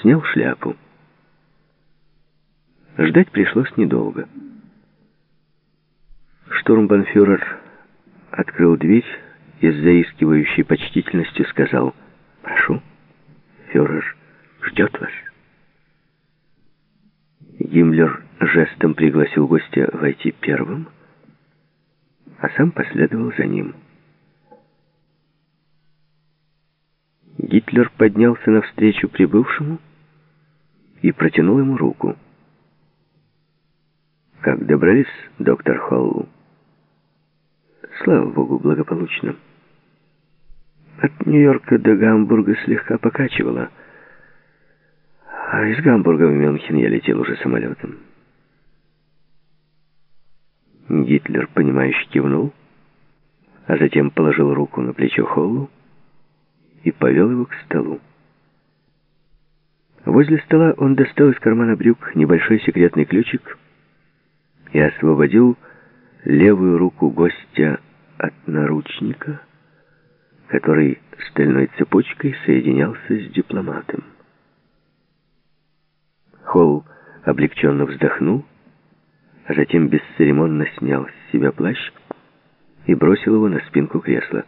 снял шляпу. Ждать пришлось недолго. Штурмбанфюрер открыл дверь и с заискивающей почтительностью сказал: «Прошу, фюрер ждет вас». Гиммлер жестом пригласил гостя войти первым, а сам последовал за ним. Гитлер поднялся навстречу прибывшему и протянул ему руку. «Как добрались, доктор Холл?» «Слава богу, благополучно. От Нью-Йорка до Гамбурга слегка покачивало, а из Гамбурга в Мюнхен я летел уже самолетом». Гитлер, понимающе кивнул, а затем положил руку на плечо Холлу и повел его к столу. Возле стола он достал из кармана брюк небольшой секретный ключик и освободил левую руку гостя от наручника, который стальной цепочкой соединялся с дипломатом. Холл облегченно вздохнул, а затем бесцеремонно снял с себя плащ и бросил его на спинку кресла.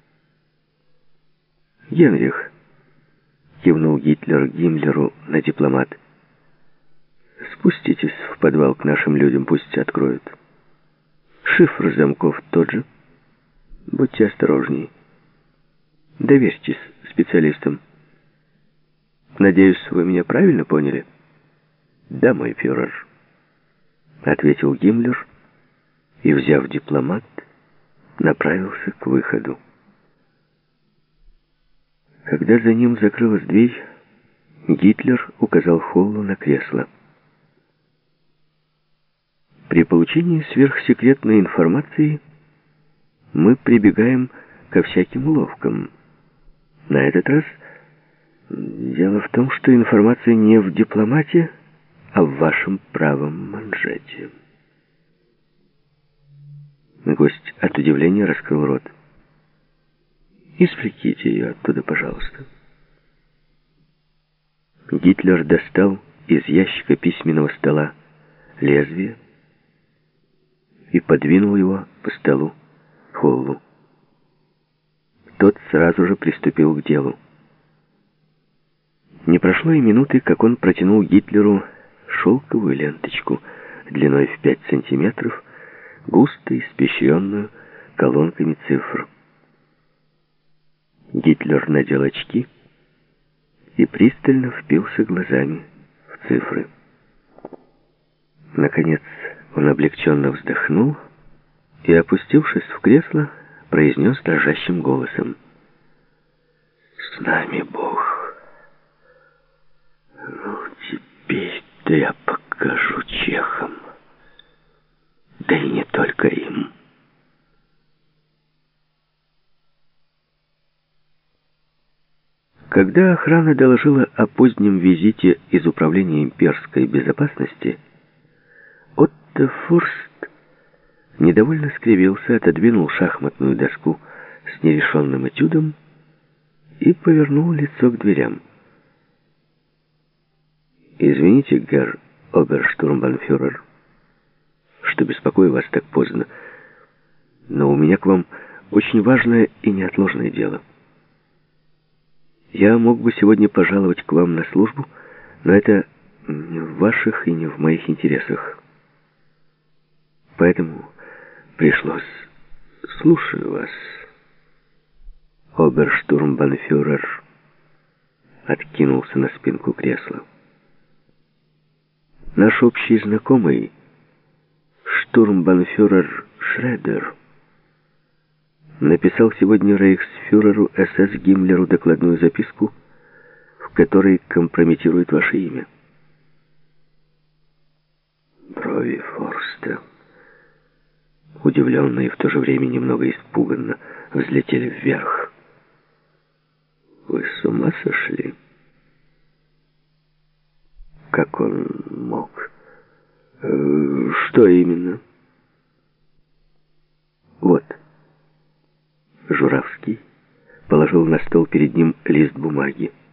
«Генрих», — кивнул Гитлер Гиммлеру на дипломат, — «спуститесь в подвал к нашим людям, пусть откроют. Шифр замков тот же. Будьте осторожней. Доверьтесь специалистам. Надеюсь, вы меня правильно поняли?» «Да, мой фюрер», — ответил Гиммлер и, взяв дипломат, направился к выходу. Когда за ним закрылась дверь, Гитлер указал Холлу на кресло. «При получении сверхсекретной информации мы прибегаем ко всяким уловкам. На этот раз дело в том, что информация не в дипломате, а в вашем правом манжете». Гость от удивления раскрыл рот. «Извлеките ее оттуда, пожалуйста». Гитлер достал из ящика письменного стола лезвие и подвинул его по столу Холлу. Тот сразу же приступил к делу. Не прошло и минуты, как он протянул Гитлеру шелковую ленточку длиной в 5 сантиметров, густо испещренную колонками цифр. Гитлер надел очки и пристально впился глазами в цифры. Наконец он облегченно вздохнул и, опустившись в кресло, произнес дрожащим голосом: «С нами Бог. Ну, теперь-то я покажу чехам. Да и не только им». Когда охрана доложила о позднем визите из Управления имперской безопасности, Отто Фурст недовольно скривился, отодвинул шахматную доску с нерешенным этюдом и повернул лицо к дверям. «Извините, герр оберштурмбанфюрер, что беспокою вас так поздно, но у меня к вам очень важное и неотложное дело. Я мог бы сегодня пожаловать к вам на службу, но это не в ваших и не в моих интересах. Поэтому пришлось. Слушаю вас». Оберштурмбанфюрер откинулся на спинку кресла. «Наш общий знакомый, штурмбанфюрер Шредер, написал сегодня рейхсфюреру СС Гиммлеру докладную записку, в которой компрометирует ваше имя». Брови Форста, удивленно и в то же время немного испуганно, взлетели вверх. «Вы с ума сошли? Как он мог? Что именно?» «Вот». Журавский положил на стол перед ним лист бумаги.